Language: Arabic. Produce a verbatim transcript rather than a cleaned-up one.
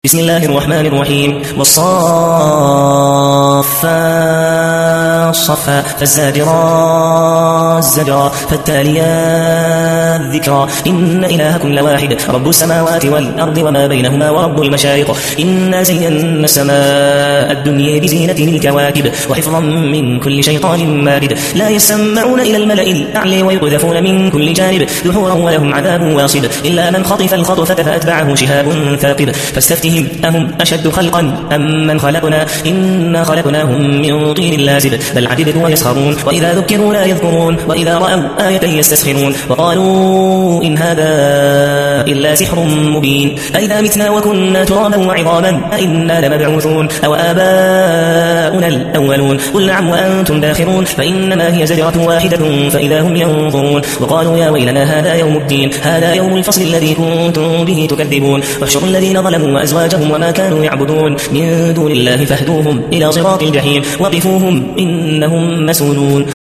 بسم الله الرحمن الرحيم والصافات صفا فالزاجرات زجرا فالتاليات ذكرا إن إلهكم لواحد رب السماوات والأرض وما بينهما ورب المشارق إنا زينا السماء الدنيا بزينة الكواكب وحفظا من كل شيطان مارد لا يسمعون إلى الملأ الأعلى ويقذفون من كل جانب دحورا ولهم عذاب واصب إلا من خطف الخطفة فأتبعه شهاب ثاقب فاستفتهم أهم أشد خلقا أم من خلقنا إنا خلقناهم من طين لازب بل عجبوا ويسخرون وإذا ذكروا لا يذكرون وإذا رأوا آية يستسخرون وقالوا إن هذا إلا سحر مبين أئذا متنا وكنا ترابا وعظاما أئنا لمبعوثون أو آباؤنا الأولون قل نعم وأنتم داخرون فإنما هي زجرة واحدة فإذا هم ينظرون وقالوا يا ويلنا هذا يوم الدين هذا يوم الفصل الذي كنتم به تكذبون واحشروا الذين ظلموا وأزواجهم وما كانوا يعبدون من دون الله فاهدوهم إلى صراط الجحيم وقفوهم إنهم مسؤولون